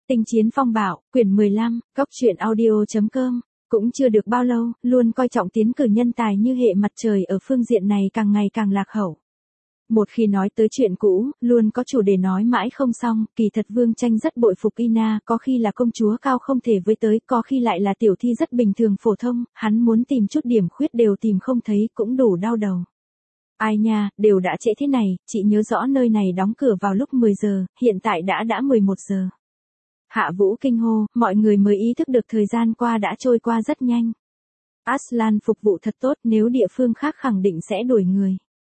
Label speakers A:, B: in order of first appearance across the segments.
A: Tinh chiến phong bạo, quyển 15, Cóc truyện audio.com. Cũng chưa được bao lâu, luôn coi trọng tiến cử nhân tài như hệ mặt trời ở phương diện này càng ngày càng lạc hậu. Một khi nói tới chuyện cũ, luôn có chủ đề nói mãi không xong, kỳ thật Vương Tranh rất bội phục Ina, có khi là công chúa cao không thể với tới, có khi lại là tiểu thi rất bình thường phổ thông, hắn muốn tìm chút điểm khuyết đều tìm không thấy, cũng đủ đau đầu. Ai nha, đều đã trễ thế này, chị nhớ rõ nơi này đóng cửa vào lúc 10 giờ, hiện tại đã 11 giờ. Hạ Vũ kinh hô, mọi người mới ý thức được thời gian qua đã trôi qua rất nhanh. Aslan phục vụ thật tốt, nếu địa phương khác khẳng định sẽ đuổi người.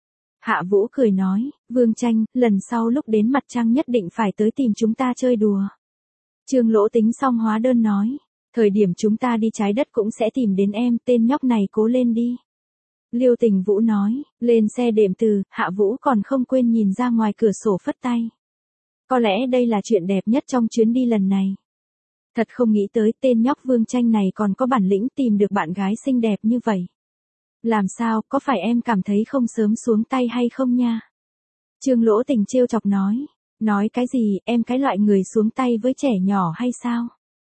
A: Hạ Vũ cười nói, Vương Tranh, lần sau lúc đến mặt trăng nhất định phải tới tìm chúng ta chơi đùa. Trương Lỗ tính xong hóa đơn nói, thời điểm chúng ta đi trái đất cũng sẽ tìm đến em, tên nhóc này cố lên đi. Liêu Tình Vũ nói, lên xe đệm từ, Hạ Vũ còn không quên nhìn ra ngoài cửa sổ phất tay. Có lẽ đây là chuyện đẹp nhất trong chuyến đi lần này. Thật không nghĩ tới tên nhóc Vương Tranh này còn có bản lĩnh tìm được bạn gái xinh đẹp như vậy. Làm sao, có phải em cảm thấy không sớm xuống tay hay không nha? Trương Lỗ Tình trêu chọc nói cái gì, em cái loại người xuống tay với trẻ nhỏ hay sao?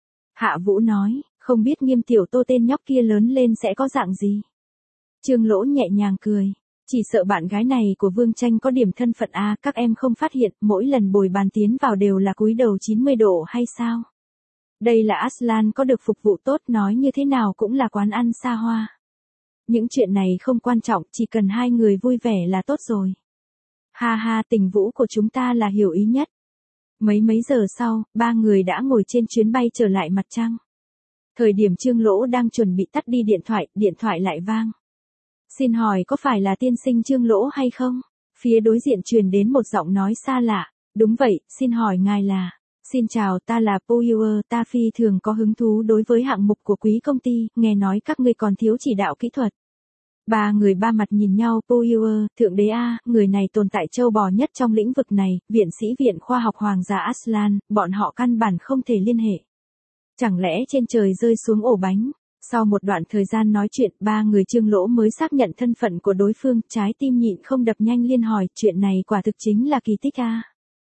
A: Hạ Vũ nói, không biết Nghiêm Tiểu Tô tên nhóc kia lớn lên sẽ có dạng gì? Trương Lỗ nhẹ nhàng cười. Chỉ sợ bạn gái này của Vương Tranh có điểm thân phận a, các em không phát hiện, mỗi lần bồi bàn tiến vào đều là cúi đầu 90 độ hay sao? Đây là Aslan có được phục vụ tốt, nói như thế nào cũng là quán ăn xa hoa. Những chuyện này không quan trọng, chỉ cần hai người vui vẻ là tốt rồi. Ha ha, Tình Vũ của chúng ta là hiểu ý nhất. Mấy giờ sau, ba người đã ngồi trên chuyến bay trở lại mặt trăng. Thời điểm Trương Lỗ đang chuẩn bị tắt đi điện thoại lại vang. Xin hỏi có phải là tiên sinh Trương Lỗ hay không? Phía đối diện truyền đến một giọng nói xa lạ. Đúng vậy, xin hỏi ngài là... Xin chào, ta là Power, ta phi thường có hứng thú đối với hạng mục của quý công ty, nghe nói các ngươi còn thiếu chỉ đạo kỹ thuật. Ba người ba mặt nhìn nhau, Power, thượng đế a, người này tồn tại châu bò nhất trong lĩnh vực này, viện sĩ viện khoa học Hoàng gia Aslan, bọn họ căn bản không thể liên hệ. Chẳng lẽ trên trời rơi xuống ổ bánh? Sau một đoạn thời gian nói chuyện, ba người Trương Lỗ mới xác nhận thân phận của đối phương, trái tim nhịn không đập nhanh liên hỏi, chuyện này quả thực chính là kỳ tích a.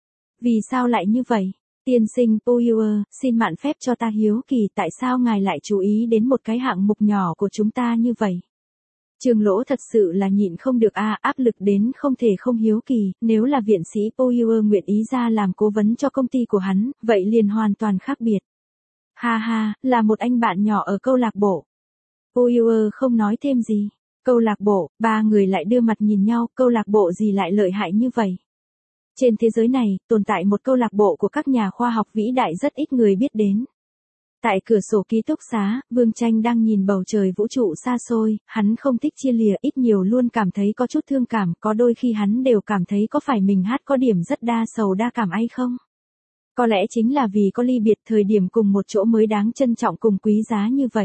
A: Vì sao lại như vậy? Tiên sinh Power, xin mạn phép cho ta hiếu kỳ tại sao ngài lại chú ý đến một cái hạng mục nhỏ của chúng ta như vậy? Trương Lỗ thật sự là nhịn không được a, áp lực đến không thể không hiếu kỳ, nếu là viện sĩ Power nguyện ý ra làm cố vấn cho công ty của hắn, vậy liền hoàn toàn khác biệt. Ha ha, là một anh bạn nhỏ ở câu lạc bộ. Power không nói thêm gì. Câu lạc bộ, ba người lại đưa mặt nhìn nhau, câu lạc bộ gì lại lợi hại như vậy? Trên thế giới này, tồn tại một câu lạc bộ của các nhà khoa học vĩ đại rất ít người biết đến. Tại cửa sổ ký túc xá, Vương Tranh đang nhìn bầu trời vũ trụ xa xôi, hắn không thích chia lìa, ít nhiều luôn cảm thấy có chút thương cảm, có đôi khi hắn đều cảm thấy có phải mình hát có điểm rất đa sầu đa cảm hay không? Có lẽ chính là vì có ly biệt thời điểm cùng một chỗ mới đáng trân trọng cùng quý giá như vậy.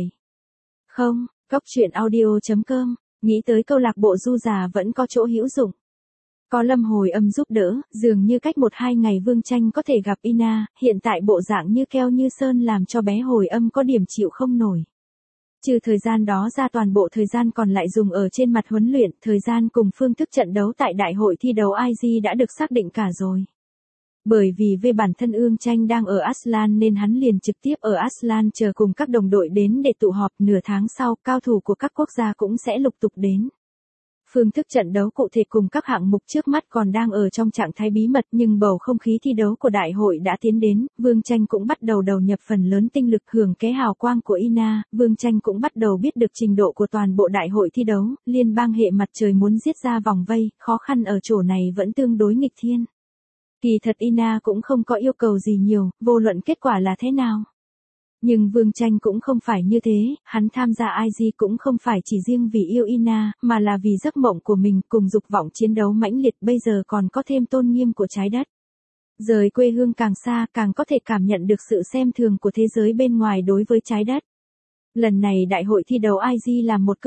A: Không, Cóc truyện audio.com, nghĩ tới câu lạc bộ du già vẫn có chỗ hữu dụng. Có Lâm Hồi Âm giúp đỡ, dường như cách 1-2 ngày Vương Tranh có thể gặp Ina, hiện tại bộ dạng như keo như sơn làm cho bé Hồi Âm có điểm chịu không nổi. Trừ thời gian đó ra toàn bộ thời gian còn lại dùng ở trên mặt huấn luyện, thời gian cùng phương thức trận đấu tại đại hội thi đấu IG đã được xác định cả rồi. Bởi vì về bản thân Vương Tranh đang ở Aslan nên hắn liền trực tiếp ở Aslan chờ cùng các đồng đội đến để tụ họp, nửa tháng sau, cao thủ của các quốc gia cũng sẽ lục tục đến. Phương thức trận đấu cụ thể cùng các hạng mục trước mắt còn đang ở trong trạng thái bí mật, nhưng bầu không khí thi đấu của đại hội đã tiến đến, Vương Tranh cũng bắt đầu đầu nhập phần lớn tinh lực hưởng ké hào quang của Ina, Vương Tranh cũng bắt đầu biết được trình độ của toàn bộ đại hội thi đấu, liên bang hệ mặt trời muốn giết ra vòng vây, khó khăn ở chỗ này vẫn tương đối nghịch thiên. Kỳ thật Ina cũng không có yêu cầu gì nhiều, vô luận kết quả là thế nào. Nhưng Vương Tranh cũng không phải như thế, hắn tham gia IG cũng không phải chỉ riêng vì yêu Ina, mà là vì giấc mộng của mình cùng dục vọng chiến đấu mãnh liệt, bây giờ còn có thêm tôn nghiêm của trái đất. Rời quê hương càng xa càng có thể cảm nhận được sự xem thường của thế giới bên ngoài đối với trái đất. Lần này đại hội thi đấu IG là một cơ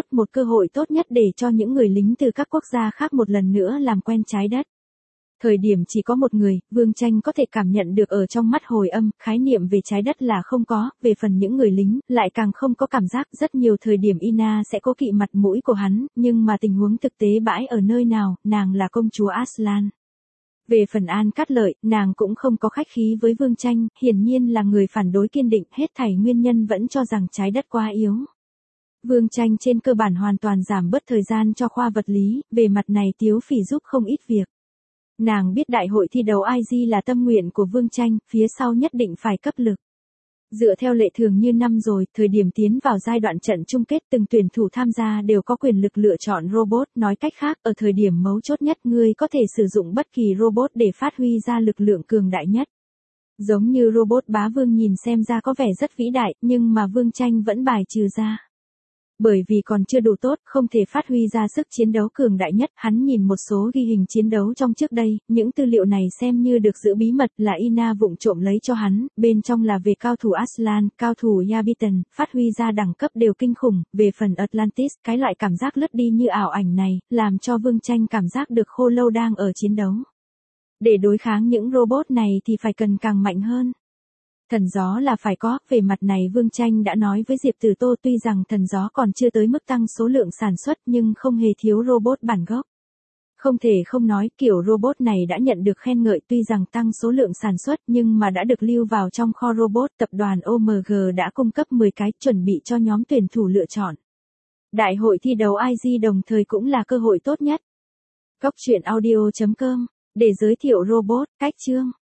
A: hội tốt nhất để cho những người lính từ các quốc gia khác một lần nữa làm quen trái đất. Thời điểm chỉ có một người, Vương Tranh có thể cảm nhận được ở trong mắt Hồi Âm, khái niệm về trái đất là không có, về phần những người lính, lại càng không có cảm giác, rất nhiều thời điểm Ina sẽ cố kỵ mặt mũi của hắn, nhưng mà tình huống thực tế bãi ở nơi nào, nàng là công chúa Aslan. Về phần An Cát Lợi, nàng cũng không có khách khí với Vương Tranh, hiển nhiên là người phản đối kiên định, hết thảy nguyên nhân vẫn cho rằng trái đất quá yếu. Vương Tranh trên cơ bản hoàn toàn giảm bớt thời gian cho khoa vật lý, về mặt này Tiếu Phỉ giúp không ít việc. Nàng biết đại hội thi đấu IG là tâm nguyện của Vương Tranh, phía sau nhất định phải cấp lực. Dựa theo lệ thường như năm rồi, thời điểm tiến vào giai đoạn trận chung kết từng tuyển thủ tham gia đều có quyền lực lựa chọn robot, nói cách khác, ở thời điểm mấu chốt nhất ngươi có thể sử dụng bất kỳ robot để phát huy ra lực lượng cường đại nhất. Giống như robot Bá Vương nhìn xem ra có vẻ rất vĩ đại, nhưng mà Vương Tranh vẫn bài trừ ra. Bởi vì còn chưa đủ tốt, không thể phát huy ra sức chiến đấu cường đại nhất, hắn nhìn một số ghi hình chiến đấu trong trước đây, những tư liệu này xem như được giữ bí mật là Ina vụng trộm lấy cho hắn, bên trong là về cao thủ Aslan, cao thủ Yabiton, phát huy ra đẳng cấp đều kinh khủng, về phần Atlantis, cái loại cảm giác lướt đi như ảo ảnh này, làm cho Vương Tranh cảm giác được Khô Lâu đang ở chiến đấu. Để đối kháng những robot này thì phải cần càng mạnh hơn. Thần gió là phải có, về mặt này Vương Tranh đã nói với Diệp Tử Tô tuy rằng thần gió còn chưa tới mức tăng số lượng sản xuất nhưng không hề thiếu robot bản gốc. Không thể không nói kiểu robot này đã nhận được khen ngợi tuy rằng tăng số lượng sản xuất nhưng mà đã được lưu vào trong kho robot tập đoàn OMG đã cung cấp 10 cái chuẩn bị cho nhóm tuyển thủ lựa chọn. Đại hội thi đấu IG đồng thời cũng là cơ hội tốt nhất. Cốc truyện audio.com để giới thiệu robot, cách chương.